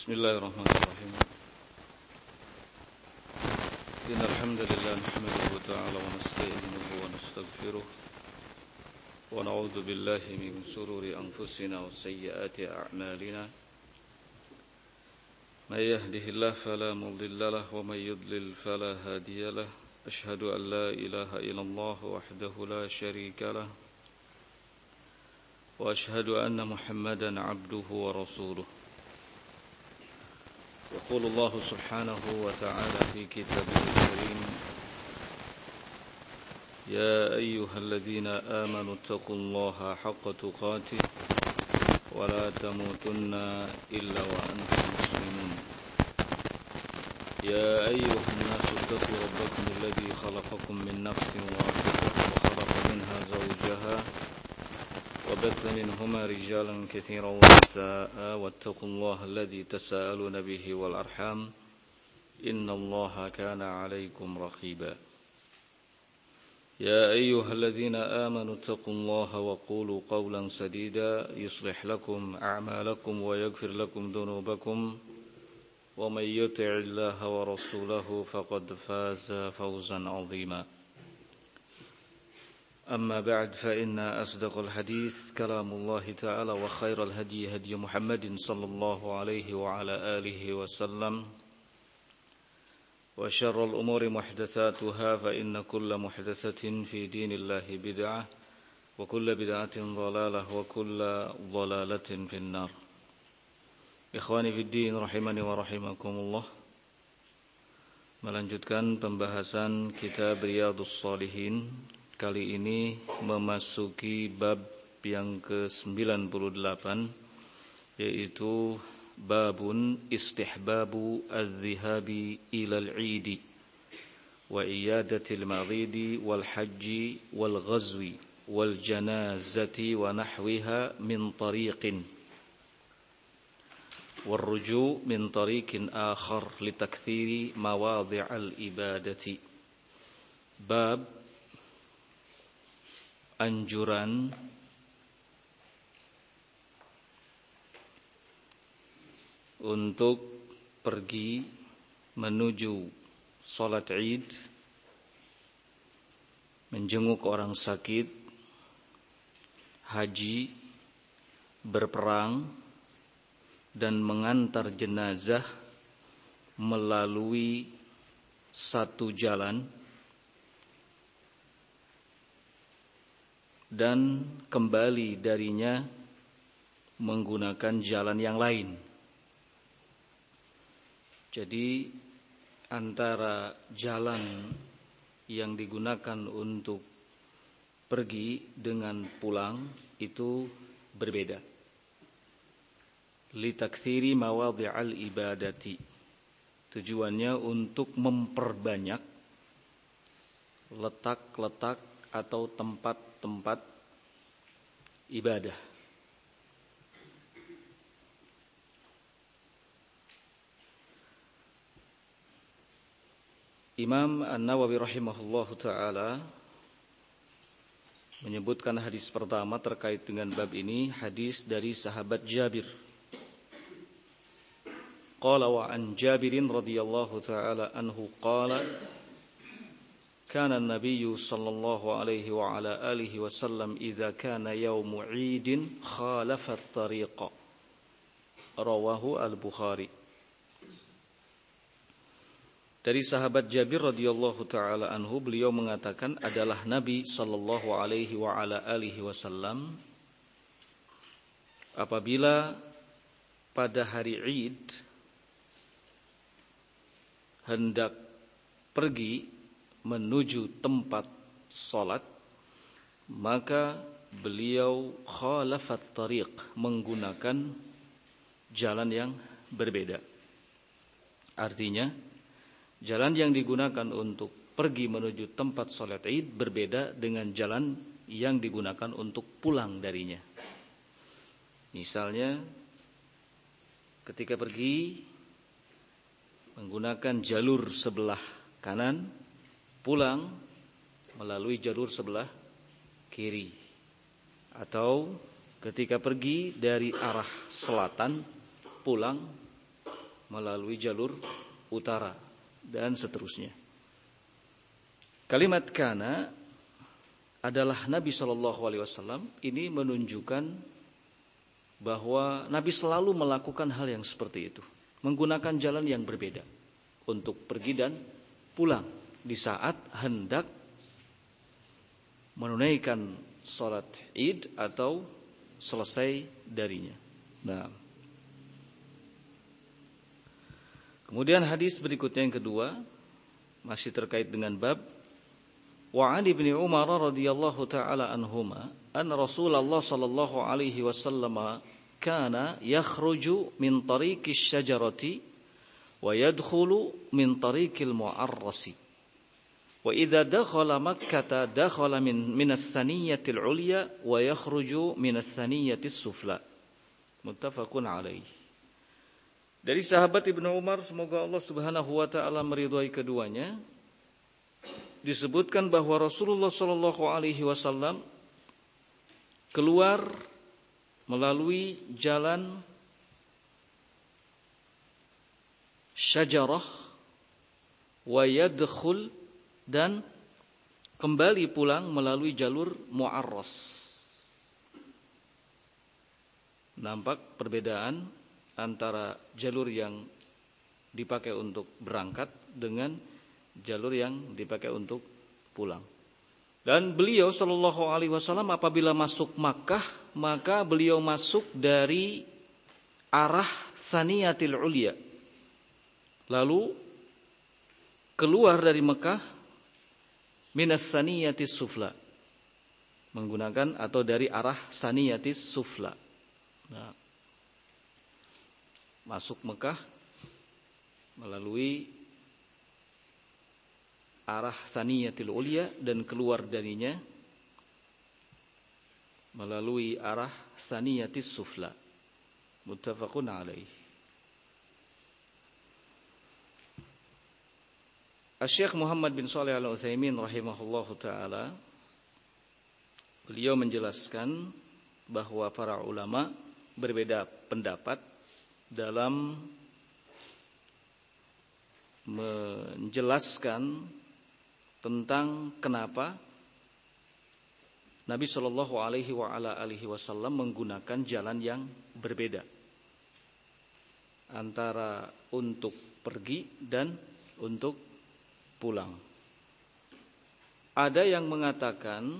Bismillahirrahmanirrahim. Innal hamdalillah nahmaduhu ta'ala wa nasta'inuhu wa nastaghfiruh wa na'udzu billahi min shururi anfusina wa sayyiati a'malina. May yahdihillahu fala mudilla lahu wa may yudlil fala hadiya lahu. Ashhadu an la ilaha illallah wahdahu la syarika lahu wa ashhadu anna Muhammadan 'abduhu wa rasuluh. يقول الله سبحانه وتعالى في كتابه الكريم يا أيها الذين آمنوا اتقوا الله حق تقاته ولا تموتن إلا وأنتم مسلمون يا أيها الناس اتقوا ربكم الذي خلقكم من نفس واحدة وخلق منها زوجها وبث منهما رجالا كثيرا ونساء واتقوا الله الذي تساءلون به والأرحام إن الله كان عليكم رقيبا يا أيها الذين آمنوا اتقوا الله وقولوا قولا سديدا يصلح لكم أعمالكم ويغفر لكم ذنوبكم ومن يطع الله ورسوله فقد فاز فوزا عظيما أما بعد فإن أصدق الحديث كلام الله تعالى وخير الهدي هدي محمد صلى الله عليه وعلى آله وسلم وشر الأمور محدثاتها فإن كل محدثة في دين الله بدعة وكل بدعة ضلالة وكل ضلالة في النار. Ikhwani fi din rahimani wa rahimakumullah. Melanjutkan pembahasan kitab Riyadhus Shalihin. Kali ini memasuki bab yang ke-98, yaitu babun istihbabu adh-dhihabi ilal 'idi wa iyadatil maridi wal hajji wal ghazwi wal janazati wa nahwiha min tariqin wal ruju' min tariqin akhar litakthiri mawadhi'al ibadati. Bab anjuran untuk pergi menuju salat Id, menjenguk orang sakit, haji, berperang, dan mengantar jenazah melalui satu jalan dan kembali darinya menggunakan jalan yang lain. Jadi antara jalan yang digunakan untuk pergi dengan pulang itu berbeda. Litakthiri mawadhi'al ibadati. Tujuannya untuk memperbanyak letak-letak atau tempat-tempat ibadah. Imam An-Nawawi rahimahullahu ta'ala menyebutkan hadis pertama terkait dengan bab ini, hadis dari sahabat Jabir. Qala wa an Jabirin radhiyallahu ta'ala anhu qala كان النبي صلى الله عليه وعلى آله وسلم إذا كان يوم عيد خالف الطريق رواه البخاري. Dari sahabat Jabir radhiyallahu taala anhu, beliau mengatakan adalah Nabi sallallahu alaihi wa ala alihi wasallam apabila pada hari Id hendak pergi menuju tempat salat, maka beliau khalafat tariq, menggunakan jalan yang berbeda. Artinya jalan yang digunakan untuk pergi menuju tempat salat Id berbeda dengan jalan yang digunakan untuk pulang darinya. Misalnya ketika pergi menggunakan jalur sebelah kanan, pulang melalui jalur sebelah kiri. Atau ketika pergi dari arah selatan, pulang melalui jalur utara dan seterusnya. Kalimat kana adalah Nabi SAW ini menunjukkan bahwa Nabi selalu melakukan hal yang seperti itu, menggunakan jalan yang berbeda untuk pergi dan pulang di saat hendak menunaikan sholat Id atau selesai darinya. Nah, kemudian hadis berikutnya yang kedua masih terkait dengan bab wa 'an ibni Umar radhiyallahu taala anhuma anna Rasulullah sallallahu alaihi wasallam kana yakhruju min tariqis syajarati wa yadkhulu min tariqil mu'arrasi wa idza dakhala makkah dakhala min ats-tsaniyatil 'ulya wa yakhruju min ats-tsaniyatis sufla. Muttafaqun alaih. Dari sahabat Ibnu Umar, semoga Allah Subhanahu wa taala meridhai keduanya, disebutkan bahwa Rasulullah sallallahu alaihi wasallam keluar melalui jalan syajarah wa yadkhul dan kembali pulang melalui jalur mu'arras. Nampak perbedaan antara jalur yang dipakai untuk berangkat dengan jalur yang dipakai untuk pulang. Dan beliau sallallahu alaihi wasallam apabila masuk Makkah, maka beliau masuk dari arah Tsaniyatil Ulya. Lalu keluar dari Makkah minas Tsaniyatis Sufla, menggunakan atau dari arah Tsaniyatis Sufla. Nah, masuk Makkah melalui arah Tsaniyatil Ulya dan keluar darinya melalui arah Tsaniyatis Sufla. Muttafaqun alaih. Asy-Syaikh Muhammad bin Shalih Al-Utsaimin rahimahullahu taala, beliau menjelaskan bahwa para ulama berbeda pendapat dalam menjelaskan tentang kenapa Nabi Shallallahu Alaihi Wasallam menggunakan jalan yang berbeda antara untuk pergi dan untuk pulang. Ada yang mengatakan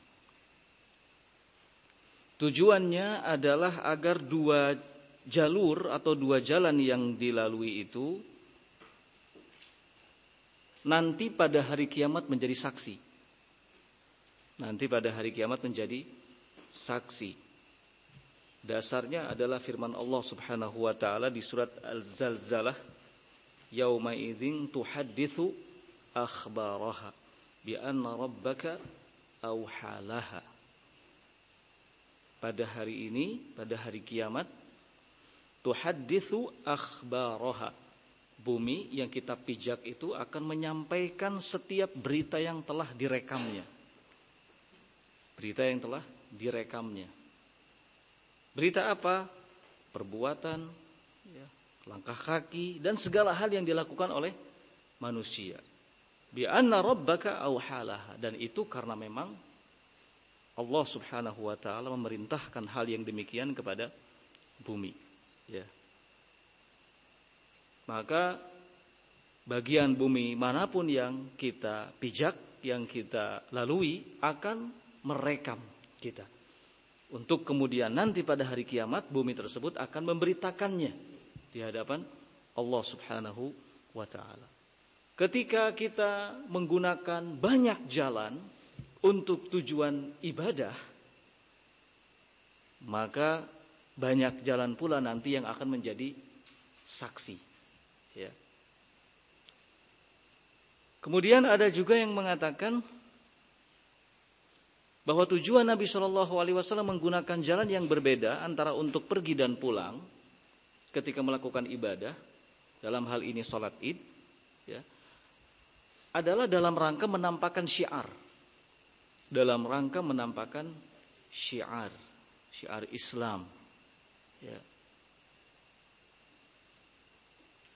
tujuannya adalah agar dua jalur atau dua jalan yang dilalui itu nanti pada hari kiamat menjadi saksi. Nanti pada hari kiamat menjadi saksi. Dasarnya adalah firman Allah Subhanahu wa taala di surat Al-Zalzalah, yauma idzin tuhadditsu akhbaraha bi anna rabbaka auhalaha. Pada hari ini, pada hari kiamat, tuhadditsu akhbaraha, bumi yang kita pijak itu akan menyampaikan setiap berita yang telah direkamnya. Berita yang telah direkamnya. Berita apa? Perbuatan, langkah kaki, dan segala hal yang dilakukan oleh manusia. Bi anna rabbaka auhalaha, dan itu karena memang Allah Subhanahu wa taala memerintahkan hal yang demikian kepada bumi. Ya. Maka bagian bumi manapun yang kita pijak, yang kita lalui akan merekam kita. Untuk kemudian nanti pada hari kiamat bumi tersebut akan memberitakannya di hadapan Allah Subhanahu wa taala. Ketika kita menggunakan banyak jalan untuk tujuan ibadah, maka banyak jalan pula nanti yang akan menjadi saksi. Ya. Kemudian ada juga yang mengatakan bahwa tujuan Nabi Shallallahu Alaihi Wasallam menggunakan jalan yang berbeda antara untuk pergi dan pulang ketika melakukan ibadah, dalam hal ini sholat Id, ya, adalah dalam rangka menampakkan syiar, dalam rangka menampakkan syiar Islam. Ya.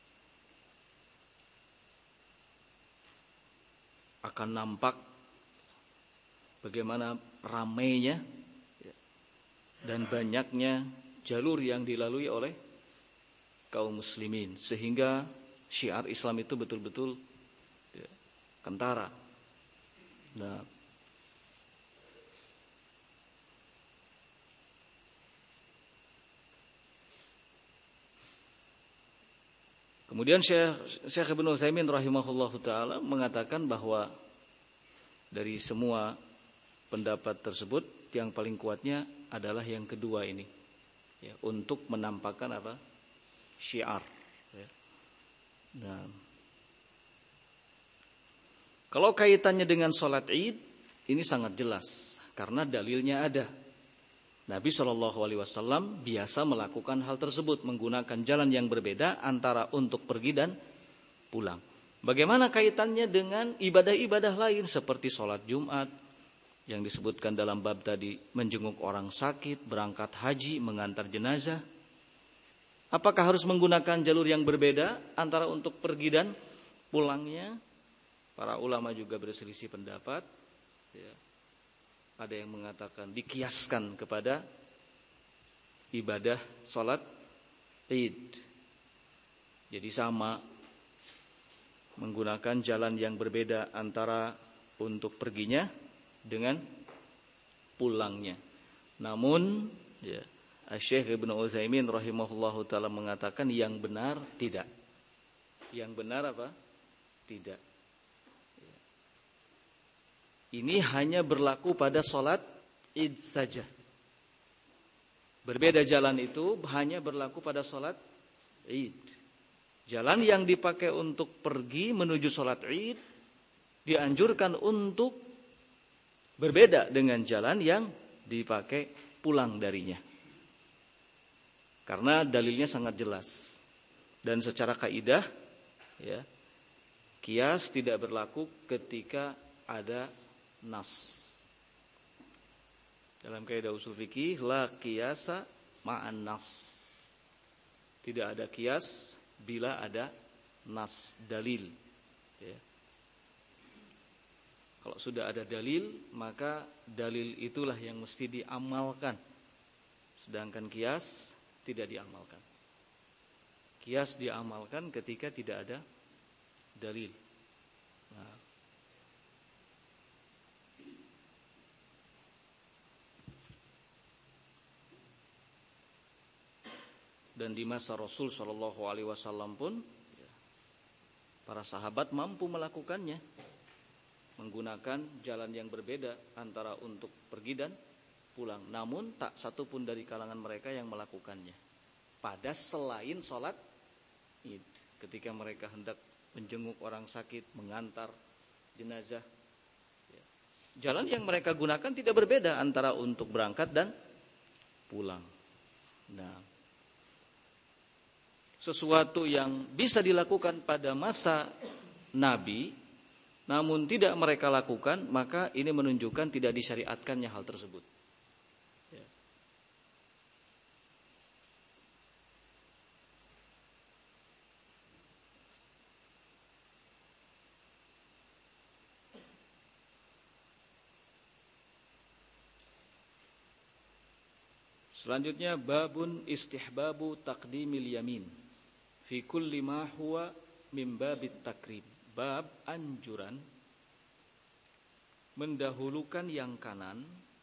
akan nampak bagaimana ramainya dan banyaknya jalur yang dilalui oleh kaum muslimin, sehingga syiar Islam itu betul-betul kentara. Nah, kemudian Syekh Ibnu Utsaimin rahimahullahu taala mengatakan bahwa dari semua pendapat tersebut yang paling kuatnya adalah yang kedua ini, ya, untuk menampakkan apa? Syiar. Ya. Nah, kalau kaitannya dengan sholat Id ini sangat jelas karena dalilnya ada. Nabi SAW biasa melakukan hal tersebut, menggunakan jalan yang berbeda antara untuk pergi dan pulang. Bagaimana kaitannya dengan ibadah-ibadah lain seperti sholat Jumat yang disebutkan dalam bab tadi, menjenguk orang sakit, berangkat haji, mengantar jenazah? Apakah harus menggunakan jalur yang berbeda antara untuk pergi dan pulangnya? Para ulama juga berselisih pendapat. Ya. Ada yang mengatakan dikiaskan kepada ibadah sholat Id. Jadi sama, menggunakan jalan yang berbeda antara untuk perginya dengan pulangnya. Namun, ya, Syekh Ibnu Utsaimin rahimahullahu taala mengatakan yang benar tidak. Yang benar apa? Tidak. Ini hanya berlaku pada sholat Id saja. Berbeda jalan itu hanya berlaku pada sholat Id. Jalan yang dipakai untuk pergi menuju sholat Id dianjurkan untuk berbeda dengan jalan yang dipakai pulang darinya. Karena dalilnya sangat jelas. Dan secara kaidah, ya, qiyas tidak berlaku ketika ada nas. Dalam kaidah usul fikih, la qiyasa ma'an nas. Tidak ada qiyas bila ada nas, dalil. Ya. Kalau sudah ada dalil, maka dalil itulah yang mesti diamalkan. Sedangkan qiyas tidak diamalkan. Qiyas diamalkan ketika tidak ada dalil. Nah, dan di masa Rasul Shallallahu Alaihi Wasallam pun para sahabat mampu melakukannya, menggunakan jalan yang berbeda antara untuk pergi dan pulang. Namun tak satu pun dari kalangan mereka yang melakukannya pada selain sholat Id, ketika mereka hendak menjenguk orang sakit, mengantar jenazah. Jalan yang mereka gunakan tidak berbeda antara untuk berangkat dan pulang. Nah, sesuatu yang bisa dilakukan pada masa Nabi namun tidak mereka lakukan, maka ini menunjukkan tidak disyariatkannya hal tersebut. Ya. Selanjutnya babun istihbabu taqdimil yamin fi kulli ma huwa min babit takrim. Bab anjuran mendahulukan yang kanan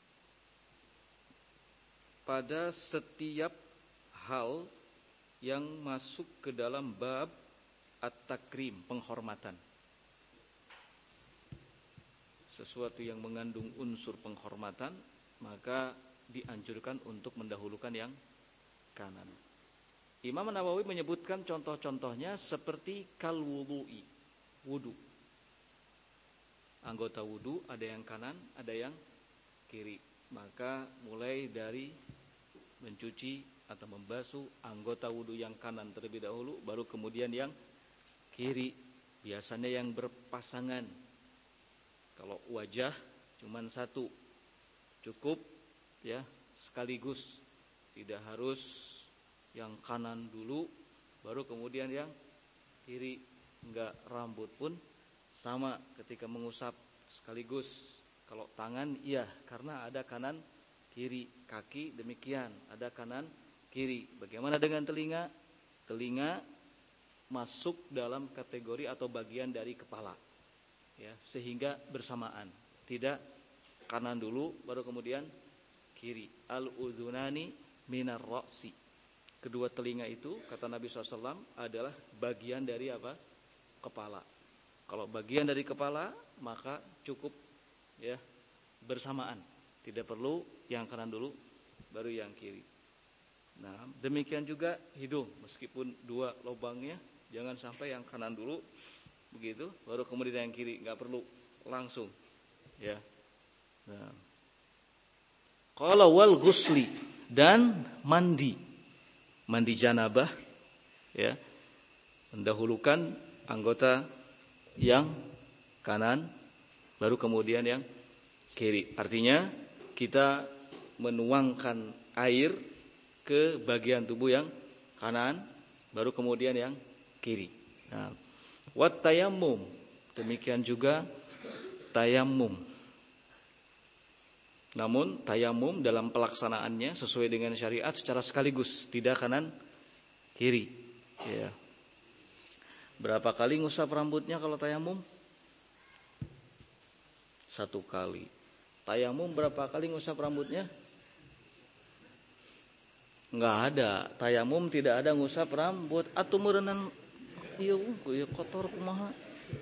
pada setiap hal yang masuk ke dalam bab at-takrim, penghormatan. Sesuatu yang mengandung unsur penghormatan, maka dianjurkan untuk mendahulukan yang kanan. Imam Nawawi menyebutkan contoh-contohnya seperti kal wudu'i, wudu. Anggota wudu ada yang kanan, ada yang kiri. Maka mulai dari mencuci atau membasuh anggota wudu yang kanan terlebih dahulu, baru kemudian yang kiri. Biasanya yang berpasangan. Kalau wajah cuman satu, cukup ya sekaligus. Tidak harus yang kanan dulu, baru kemudian yang kiri. Enggak, rambut pun sama ketika mengusap sekaligus. Kalau tangan iya, karena ada kanan kiri. Kaki demikian, ada kanan kiri. Bagaimana dengan telinga? Telinga masuk dalam kategori atau bagian dari kepala, ya, sehingga bersamaan. Tidak kanan dulu baru kemudian kiri. Al-udhunani minar ra'si. Kedua telinga itu kata Nabi SAW adalah bagian dari apa? Kepala. Kalau bagian dari kepala maka cukup, ya, bersamaan. Tidak perlu yang kanan dulu baru yang kiri. Nah, demikian juga hidung, meskipun dua lubangnya, jangan sampai yang kanan dulu begitu baru kemudian yang kiri, enggak perlu langsung, ya. Nah, qala wal ghusli, dan mandi janabah, ya, mendahulukan anggota yang kanan baru kemudian yang kiri. Artinya kita menuangkan air ke bagian tubuh yang kanan baru kemudian yang kiri. Nah, wat tayammum, demikian juga tayammum. Namun tayammum dalam pelaksanaannya sesuai dengan syariat secara sekaligus, tidak kanan kiri, ya. Berapa kali ngusap rambutnya kalau tayammum? 1 kali. Tayammum berapa kali ngusap rambutnya? Enggak ada. Tayammum tidak ada ngusap rambut. Atuh meureunnan ieu kotor kumaha?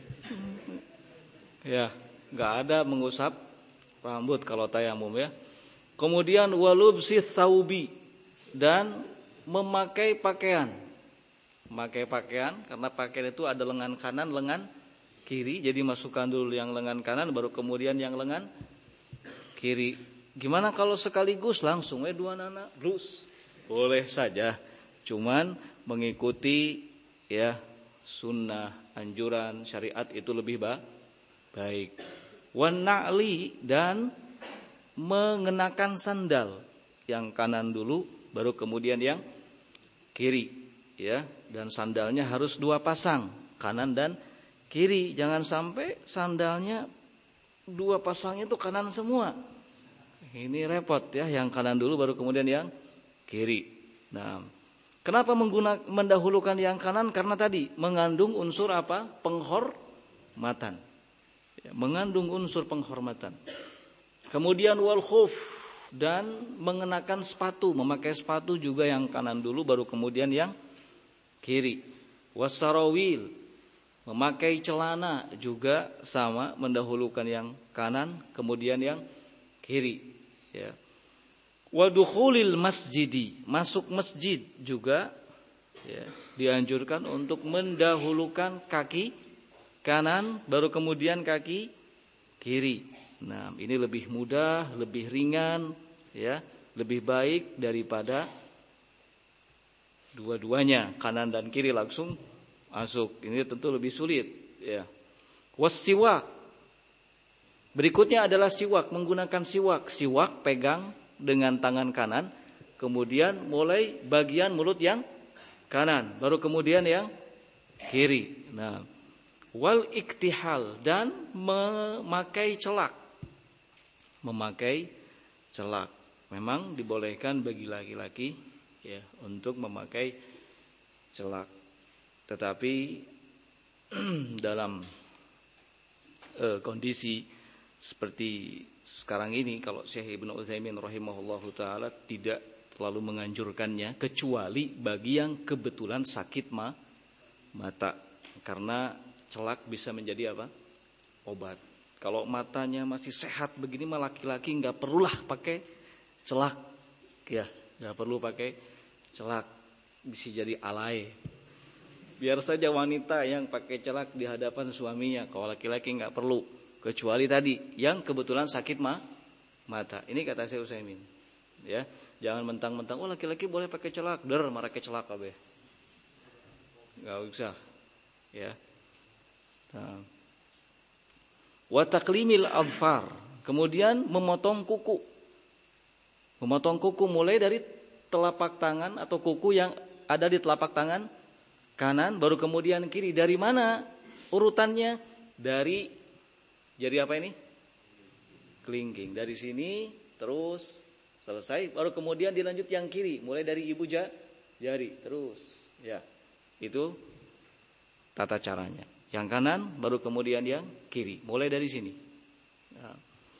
Ya, enggak ada mengusap rambut kalau tayammum, ya. Kemudian walubsi thaubi, dan memakai pakaian. Memakai pakaian, karena pakaian itu ada lengan kanan, lengan kiri. Jadi masukkan dulu yang lengan kanan baru kemudian yang lengan kiri. Gimana kalau sekaligus langsung dua nana blus? Boleh saja. Cuman mengikuti, ya, sunnah, anjuran syariat itu lebih baik. Wan na'li, dan mengenakan sandal, yang kanan dulu baru kemudian yang kiri, ya. Dan sandalnya harus 2 pasang, kanan dan kiri. Jangan sampai sandalnya 2 pasang itu kanan semua. Ini repot, ya. Yang kanan dulu baru kemudian yang kiri. Nah, kenapa mendahulukan yang kanan? Karena tadi mengandung unsur apa? Penghormatan. Ya, mengandung unsur penghormatan. Kemudian wal khuf, dan mengenakan sepatu, memakai sepatu juga yang kanan dulu baru kemudian yang kiri. Wasarawil, memakai celana juga sama, mendahulukan yang kanan kemudian yang kiri, ya. Wadukhulil masjidi, masuk masjid juga, ya, dianjurkan untuk mendahulukan kaki kanan baru kemudian kaki kiri. Nah, ini lebih mudah, lebih ringan, ya, lebih baik daripada dua-duanya kanan dan kiri langsung masuk. Ini tentu lebih sulit, ya. Wassiwak, berikutnya adalah siwak, menggunakan siwak. Siwak pegang dengan tangan kanan, kemudian mulai bagian mulut yang kanan, baru kemudian yang kiri. Nah, wal iktihal, dan memakai celak. Memakai celak memang dibolehkan bagi laki-laki, ya, untuk memakai celak. Tetapi dalam kondisi seperti sekarang ini, kalau Syekh Ibnu Utsaimin rahimahullahu taala tidak terlalu menganjurkannya kecuali bagi yang kebetulan sakit mata, karena celak bisa menjadi apa? Obat. Kalau matanya masih sehat begini mah laki-laki enggak perlulah pakai celak, ya, enggak perlu pakai celak, bisa jadi alay. Biar saja wanita yang pakai celak di hadapan suaminya, kalau laki-laki enggak perlu, kecuali tadi yang kebetulan sakit mata. Ini kata Syekh Utsaimin, ya. Jangan mentang-mentang laki-laki boleh pakai celak, marah pakai celak kabeh. Enggak usah, ya. Nah. Wa taqlimil adfar, kemudian memotong kuku. Memotong kuku mulai dari telapak tangan atau kuku yang ada di telapak tangan kanan baru kemudian kiri. Dari mana urutannya? dari jari apa ini? Kelingking. Dari sini terus selesai, baru kemudian dilanjut yang kiri, mulai dari ibu jari terus. Ya, itu tata caranya. Yang kanan, baru kemudian yang kiri, mulai dari sini. Nah.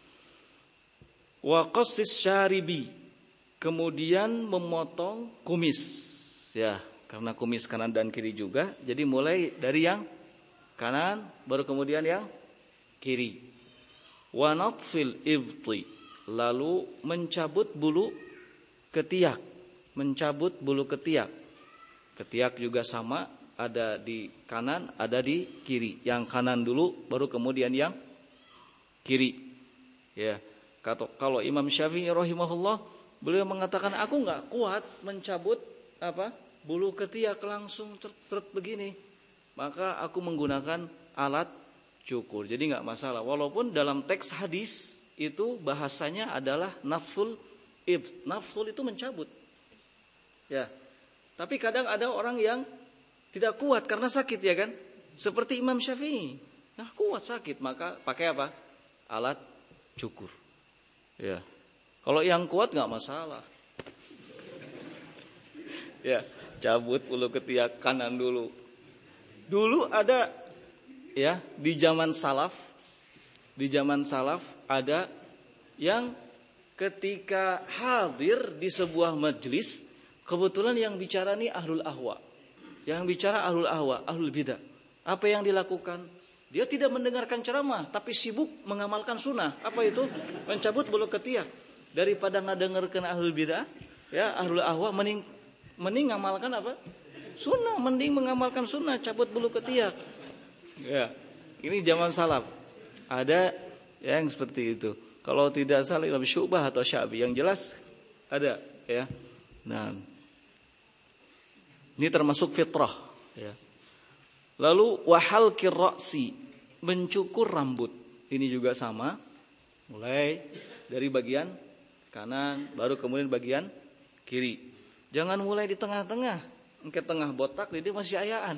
Wa qassis syaribi, kemudian memotong kumis. Ya, karena kumis kanan dan kiri juga, jadi mulai dari yang kanan, baru kemudian yang kiri. Wa natfil ibti, lalu mencabut bulu ketiak. Mencabut bulu ketiak. Ketiak juga sama, ada di kanan, ada di kiri. Yang kanan dulu, baru kemudian yang kiri. Ya, kalau Imam Syafi'i rahimahullah, beliau mengatakan aku nggak kuat mencabut bulu ketiak langsung ceret begini, maka aku menggunakan alat cukur. Jadi nggak masalah. Walaupun dalam teks hadis itu bahasanya adalah nafsul ibt. Nafsul itu mencabut. Ya. Tapi kadang ada orang yang tidak kuat karena sakit, ya kan? Seperti Imam Syafi'i. Nah, kuat sakit, maka pakai apa? Alat cukur. Ya. Kalau yang kuat nggak masalah. Ya, cabut bulu ketiak kanan dulu. Dulu ada, ya, di zaman salaf ada yang ketika hadir di sebuah majelis, kebetulan yang bicara nih ahlul ahwa. Yang bicara ahlul ahwa, ahlul bidah. Apa yang dilakukan? Dia tidak mendengarkan ceramah, tapi sibuk mengamalkan sunnah. Apa itu? Mencabut bulu ketiak. Daripada ngadengarkan ahlul bidah, ya, ahlul ahwa mending ngamalkan apa? Sunnah, mending mengamalkan sunnah, cabut bulu ketiak. Ya, ini zaman salaf. Ada yang seperti itu. Kalau tidak salah Imam Syu'bah atau Syafi'i, yang jelas ada, ya. Nah, ini termasuk fitrah, ya. Lalu wahal kirra'si, mencukur rambut. Ini juga sama. Mulai dari bagian kanan, baru kemudian bagian kiri. Jangan mulai di tengah-tengah. Ke tengah botak, jadi masih ayaan.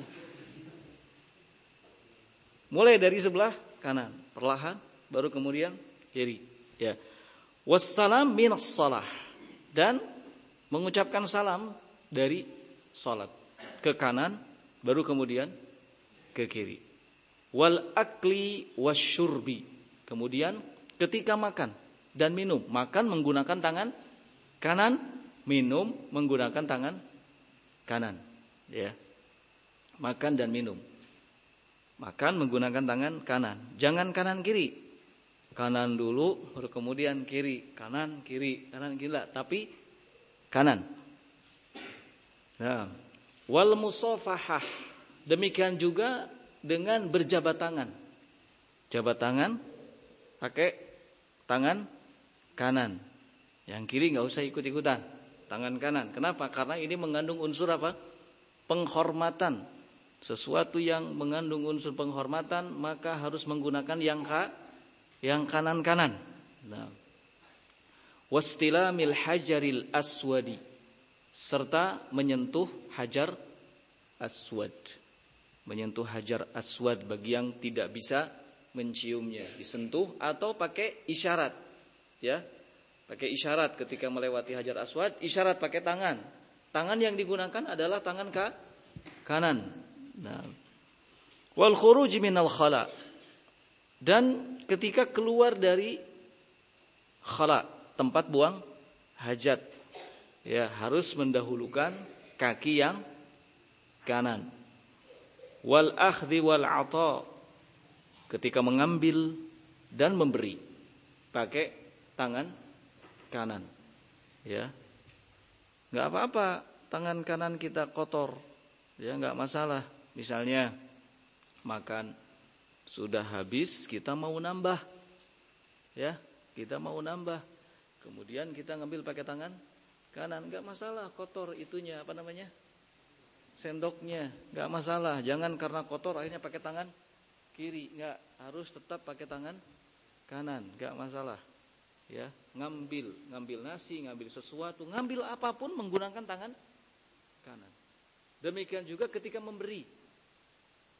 Mulai dari sebelah kanan, perlahan, baru kemudian kiri. Ya. Wassalam minas shalah, dan mengucapkan salam dari salat. Ke kanan, baru kemudian ke kiri. Wal akli wasyurbi, kemudian ketika makan dan minum, makan menggunakan tangan kanan, minum menggunakan tangan kanan, ya. Makan dan minum. Makan menggunakan tangan kanan. Jangan kanan kiri. Kanan dulu, baru kemudian kiri. Kanan kiri, kanan kiri, tapi kanan. Nah, wal musafahah, demikian juga dengan berjabat tangan. Jabat tangan pakai tangan kanan. Yang kiri nggak usah ikut-ikutan, tangan kanan. Kenapa? Karena ini mengandung unsur apa? Penghormatan. Sesuatu yang mengandung unsur penghormatan, maka harus menggunakan yang kanan-kanan. Nah, wastilamil hajaril aswadi, serta menyentuh hajar aswad. Menyentuh hajar aswad bagi yang tidak bisa menciumnya, disentuh atau pakai isyarat, ya. Pakai isyarat ketika melewati hajar aswad, isyarat pakai tangan. Tangan yang digunakan adalah tangan kanan. Nah, wal khuruj minal khala, dan ketika keluar dari khala, tempat buang hajat, ya, harus mendahulukan kaki yang kanan. Wal akhdhi wal ata, ketika mengambil dan memberi pakai tangan kanan, ya. Enggak apa-apa tangan kanan kita kotor, ya, enggak masalah. Misalnya makan sudah habis, kita mau nambah, ya, kita mau nambah, kemudian kita ngambil pakai tangan kanan, enggak masalah, kotor itunya, apa namanya, sendoknya, enggak masalah. Jangan karena kotor akhirnya pakai tangan kiri, enggak, harus tetap pakai tangan kanan, enggak masalah, ya. Ngambil nasi, ngambil sesuatu, ngambil apapun menggunakan tangan kanan. Demikian juga ketika memberi.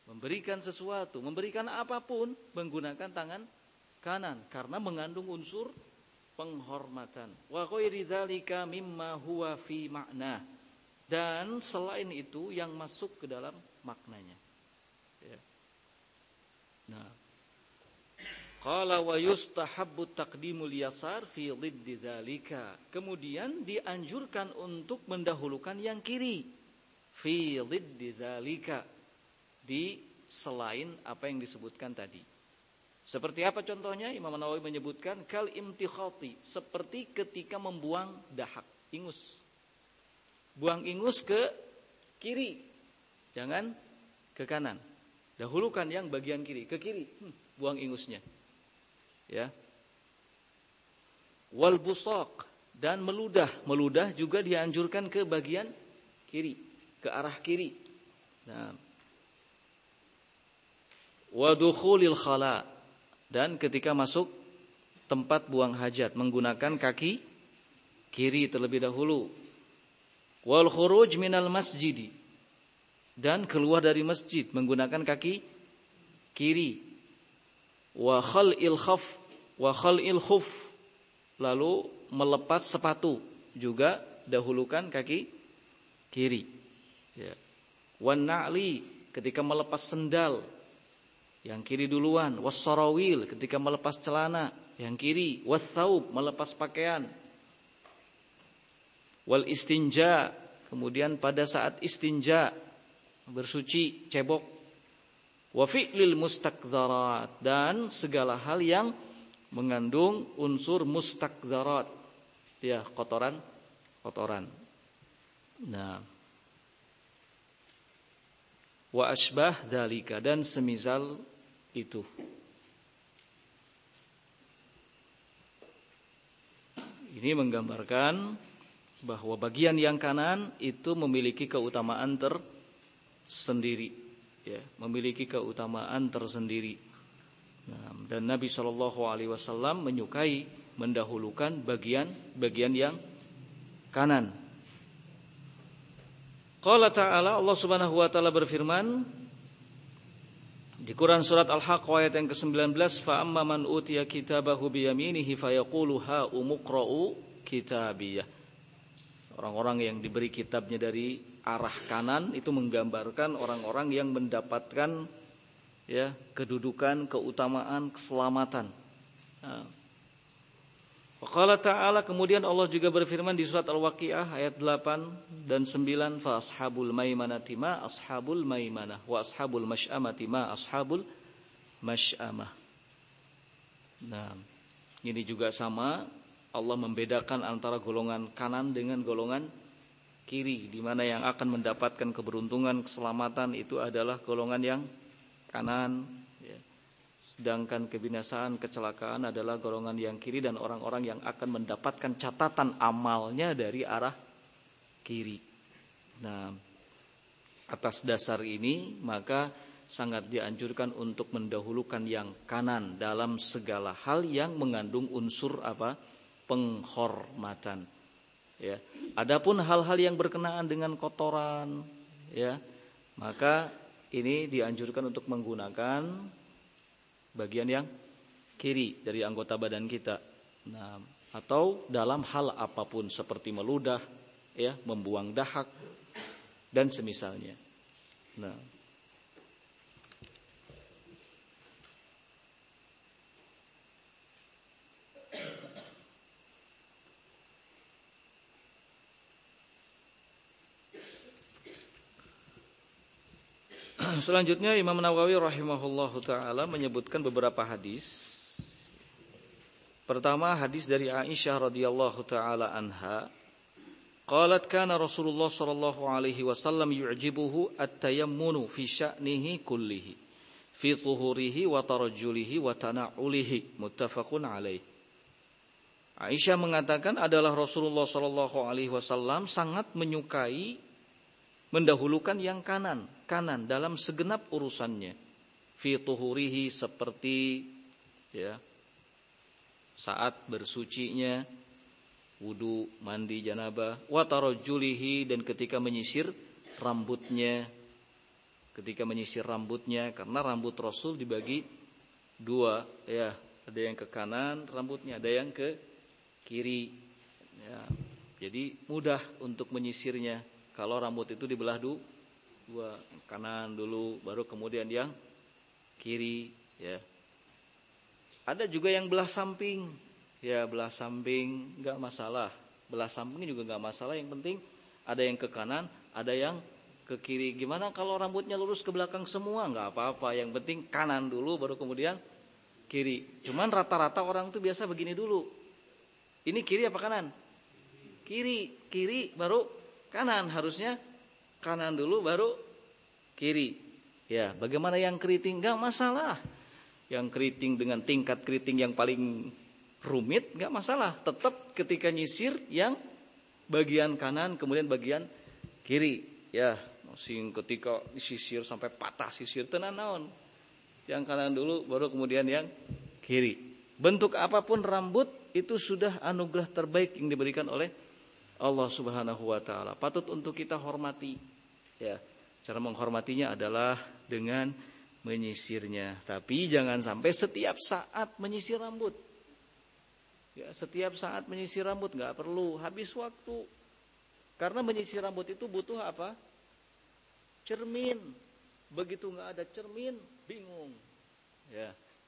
Memberikan sesuatu, memberikan apapun menggunakan tangan kanan karena mengandung unsur penghormatan. Wa ghairi dzalika mimma huwa fi ma'na. Dan selain itu yang masuk ke dalam maknanya. Ya. Nah, qala wa yustahabbu taqdimul yasar fi dhiddi dzalika. Kemudian dianjurkan untuk mendahulukan yang kiri. Fi dhiddi dzalika. Di selain apa yang disebutkan tadi. Seperti apa contohnya? Imam Nawawi menyebutkan kal imtikhati, seperti ketika membuang dahak, ingus. Buang ingus ke kiri, jangan ke kanan. Dahulukan yang bagian kiri, ke kiri, buang ingusnya. Ya. Wal busaq, dan meludah juga dianjurkan ke bagian kiri, ke arah kiri. Nah, wa dukhulil khala, dan ketika masuk tempat buang hajat menggunakan kaki kiri terlebih dahulu. Wal khuruj minal masjid, dan keluar dari masjid menggunakan kaki kiri. Wa khal'il khuf, lalu melepas sepatu juga dahulukan kaki kiri. Ya. Wan na'li, ketika melepas sendal yang kiri duluan. Was-sarawil, ketika melepas celana yang kiri. Was-thawb, melepas pakaian. Wal istinja, kemudian pada saat istinja bersuci, cebok. Wa fi'lil mustakdzarat, dan segala hal yang mengandung unsur mustakdzarat, ya, kotoran. Nah, wa asbah dzalika, dan semisal itu. Ini menggambarkan bahwa bagian yang kanan itu memiliki keutamaan tersendiri, ya, memiliki keutamaan tersendiri. Nah, dan Nabi SAW menyukai mendahulukan bagian yang kanan. Qala ta'ala, Allah Subhanahu wa taala berfirman di Quran surat Al-Haqq ayat yang ke-19, fa amma man utiya kitabahu bi yaminihi fayaqulu ha umqra'u kitabiyah. Orang-orang yang diberi kitabnya dari arah kanan itu menggambarkan orang-orang yang mendapatkan, ya, kedudukan, keutamaan, keselamatan. Nah, Qala ta'ala, kemudian Allah juga berfirman di surat Al-Waqiah ayat 8 dan 9, fa ashabul maimanati ma ashabul maimanah wa ashabul masy'amati ma ashabul masy'amah. Nah, ini juga sama, Allah membedakan antara golongan kanan dengan golongan kiri, di mana yang akan mendapatkan keberuntungan, keselamatan itu adalah golongan yang kanan, ya. Sedangkan kebinasaan, kecelakaan adalah golongan yang kiri, dan orang-orang yang akan mendapatkan catatan amalnya dari arah kiri. Nah, atas dasar ini maka sangat dianjurkan untuk mendahulukan yang kanan dalam segala hal yang mengandung unsur apa? Penghormatan. Ya. Adapun hal-hal yang berkenaan dengan kotoran, ya, maka ini dianjurkan untuk menggunakan bagian yang kiri dari anggota badan kita. Nah, atau dalam hal apapun seperti meludah, ya, membuang dahak dan semisalnya. Nah, selanjutnya Imam Nawawi rahimahullahu taala menyebutkan beberapa hadis. Pertama, hadis dari Aisyah radhiyallahu taala anha, qalat kana Rasulullah sallallahu alaihi wasallam yu'jibuhu at-tayammunu fi sya'nihi kullihi fi tuhurihi wa tarajjulihi wa tana'ulihi, muttafaqun alaih. Aisyah mengatakan adalah Rasulullah sallallahu alaihi wasallam sangat menyukai mendahulukan yang kanan dalam segenap urusannya. Fi tuhurihi, seperti, ya, saat bersucinya, wudu, mandi janabah, wa tarajjulihi, dan ketika menyisir rambutnya, ketika menyisir rambutnya, karena rambut Rasul dibagi dua, ya, ada yang ke kanan rambutnya, ada yang ke kiri, ya. Jadi mudah untuk menyisirnya kalau rambut itu dibelah dua, kanan dulu, baru kemudian yang kiri, ya. Ada juga yang belah samping, ya, belah samping nggak masalah, belah samping juga nggak masalah, yang penting ada yang ke kanan, ada yang ke kiri. Gimana kalau rambutnya lurus ke belakang semua? Nggak apa-apa, yang penting kanan dulu baru kemudian kiri. Cuman rata-rata orang tuh biasa begini dulu. Ini kiri apa kanan? Kiri baru kanan. Harusnya kanan dulu baru kiri. Ya, bagaimana yang keriting? Nggak masalah. Yang keriting dengan tingkat keriting yang paling rumit nggak masalah. Tetap ketika nyisir yang bagian kanan kemudian bagian kiri. Ya, sing ketika disisir sampai patah sisir tenan naon. Yang kanan dulu baru kemudian yang kiri. Bentuk apapun rambut itu sudah anugerah terbaik yang diberikan oleh Allah Subhanahu wa taala. Patut untuk kita hormati. Ya, cara menghormatinya adalah dengan menyisirnya. Tapi jangan sampai setiap saat menyisir rambut. Ya, setiap saat menyisir rambut enggak perlu, habis waktu. Karena menyisir rambut itu butuh apa? Cermin. Begitu enggak ada cermin, bingung. Ya.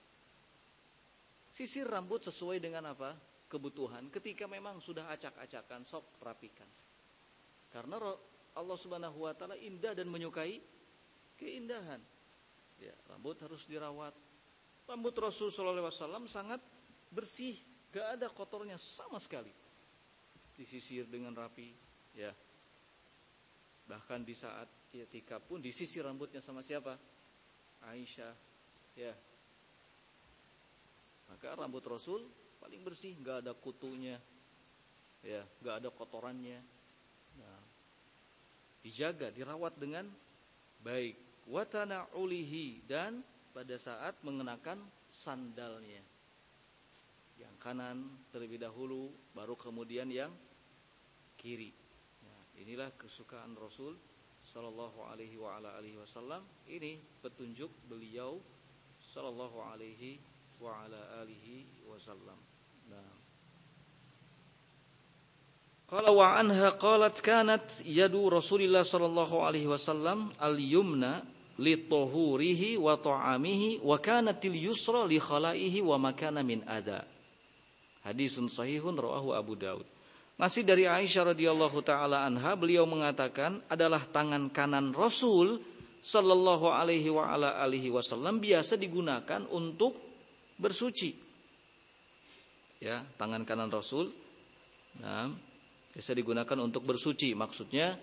Sisir rambut sesuai dengan apa? Kebutuhan. Ketika memang sudah acak-acakan, sok rapikan. Karena Allah Subhanahu wa taala indah dan menyukai keindahan. Ya, rambut harus dirawat. Rambut Rasul sallallahu alaihi wasallam sangat bersih, enggak ada kotornya sama sekali. Disisir dengan rapi, ya. Bahkan di saat i'tikaf pun disisir rambutnya sama siapa? Aisyah, ya. Maka rambut Rasul paling bersih, enggak ada kutunya, ya, enggak ada kotorannya. Nah, dijaga, dirawat dengan baik. Watana ulihi, dan pada saat mengenakan sandalnya, yang kanan terlebih dahulu, baru kemudian yang kiri. Nah, inilah kesukaan Rasul sallallahu alaihi wa ala alihi wasallam. Ini petunjuk beliau sallallahu alaihi wa ala alihi wasallam. Nah, qala wa anha qalat kanat yadu Rasulillah sallallahu alaihi wasallam al-yumna li tahurihi wa ta'amihi wa kanatil yusra li khalaihi wa makana min ada. Hadisun sahihun rawahu Abu Daud. Masih dari Aisyah radhiyallahu taala anha, beliau mengatakan adalah tangan kanan Rasul sallallahu alaihi wa ala alihi wasallam biasa digunakan untuk bersuci. Ya, tangan kanan Rasul, nah, biasa digunakan untuk bersuci. Maksudnya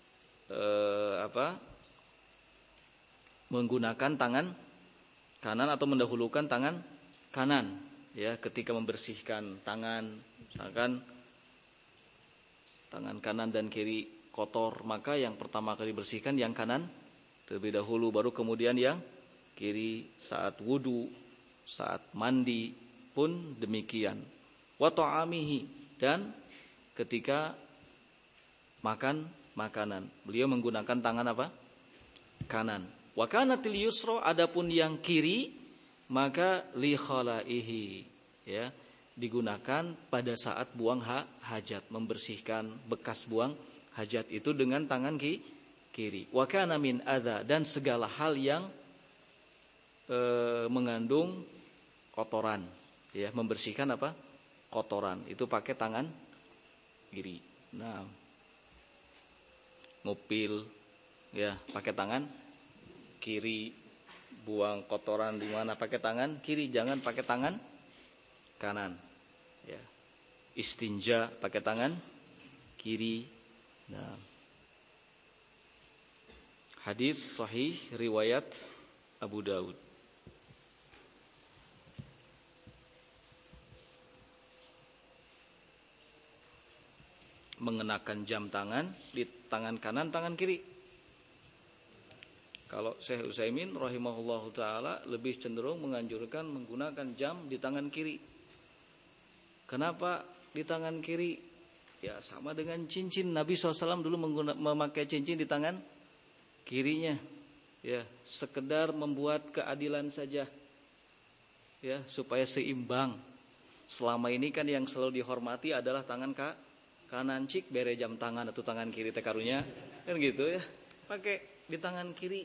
menggunakan tangan kanan atau mendahulukan tangan kanan, ya, ketika membersihkan tangan, misalkan tangan kanan dan kiri kotor, maka yang pertama kali dibersihkan yang kanan terlebih dahulu, baru kemudian yang kiri. Saat wudu, saat mandi pun demikian. Wa ta'amihi, dan ketika makan makanan, beliau menggunakan tangan apa? Kanan. Wa kanatil yusra, adapun yang kiri maka li khalaihi, ya, digunakan pada saat buang hajat, membersihkan bekas buang hajat itu dengan tangan kiri. Wa kana min adza, dan segala hal yang mengandung kotoran, ya, membersihkan apa? Kotoran itu pakai tangan kiri. Nah, ngupil, ya, pakai tangan kiri. Buang kotoran di mana pakai tangan kiri, jangan pakai tangan kanan. Ya. Istinja pakai tangan kiri. Nah. Hadis sahih riwayat Abu Daud. Mengenakan jam tangan di tangan kanan, tangan kiri. Kalau Syekh Utsaimin rahimahullahu taala lebih cenderung menganjurkan menggunakan jam di tangan kiri. Kenapa di tangan kiri? Ya, sama dengan cincin. Nabi SAW dulu memakai cincin di tangan kirinya. Ya, sekedar membuat keadilan saja. Ya, supaya seimbang. Selama ini kan yang selalu dihormati adalah tangan kanan, cik bere jam tangan atau tangan kiri teh karunya. Kan gitu ya. Pakai di tangan kiri.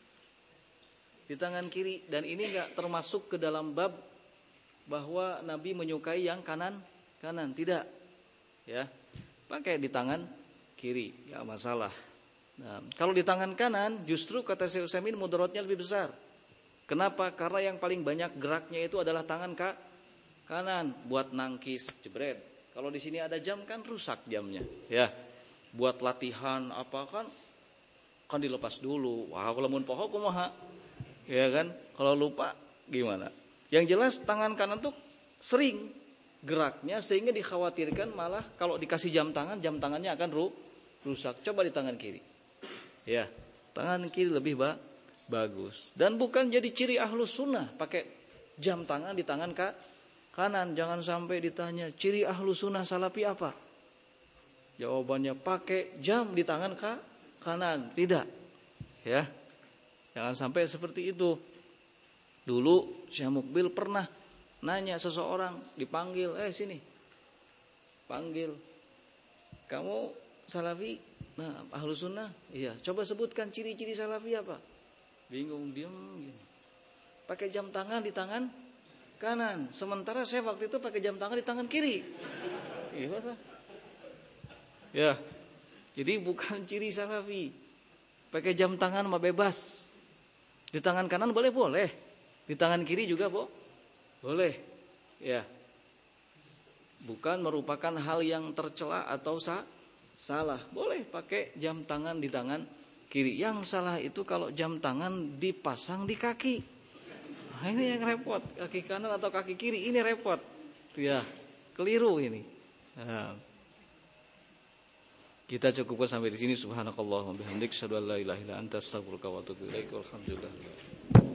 Di tangan kiri, dan ini enggak termasuk ke dalam bab bahwa Nabi menyukai yang kanan, tidak. Ya. Pakai di tangan kiri, enggak masalah. Nah, kalau di tangan kanan justru kata Syekh Utsaimin mudaratnya lebih besar. Kenapa? Karena yang paling banyak geraknya itu adalah tangan kanan buat nangkis, jebret. Kalau di sini ada jam kan rusak jamnya, ya. Buat latihan apa kan dilepas dulu. Wah, kalau mun poho kumaha? Ya kan? Kalau lupa gimana? Yang jelas tangan kanan tuh sering geraknya sehingga dikhawatirkan malah kalau dikasih jam tangannya akan rusak. Coba di tangan kiri. Ya, tangan kiri lebih bagus. Dan bukan jadi ciri ahlus sunnah pakai jam tangan di tangan kanan. Jangan sampai ditanya ciri ahlus sunnah salafi apa? Jawabannya pakai jam di tangan kanan. Tidak. Ya, jangan sampai seperti itu. Dulu Syekh Mukbil pernah nanya seseorang, dipanggil, sini. Panggil. Kamu salafi? Nah, ahlus sunnah, iya. Coba sebutkan ciri-ciri salafi apa? Bingung, diam gini. Pakai jam tangan di tangan kanan. Sementara saya waktu itu pakai jam tangan di tangan kiri. Iya, ya. Jadi bukan ciri salafi. Pakai jam tangan mah bebas. Di tangan kanan boleh. Di tangan kiri juga boleh. Ya. Bukan merupakan hal yang tercela atau salah. Boleh pakai jam tangan di tangan kiri. Yang salah itu kalau jam tangan dipasang di kaki. Nah, ini yang repot. Kaki kanan atau kaki kiri ini repot. Ya, keliru ini. Nah, kita cukupkan sampai di sini. Subhanakallahumma bihamdik, asyhadu an la ilaha illa anta, astaghfiruka wa atubu ilaik. Alhamdulillah.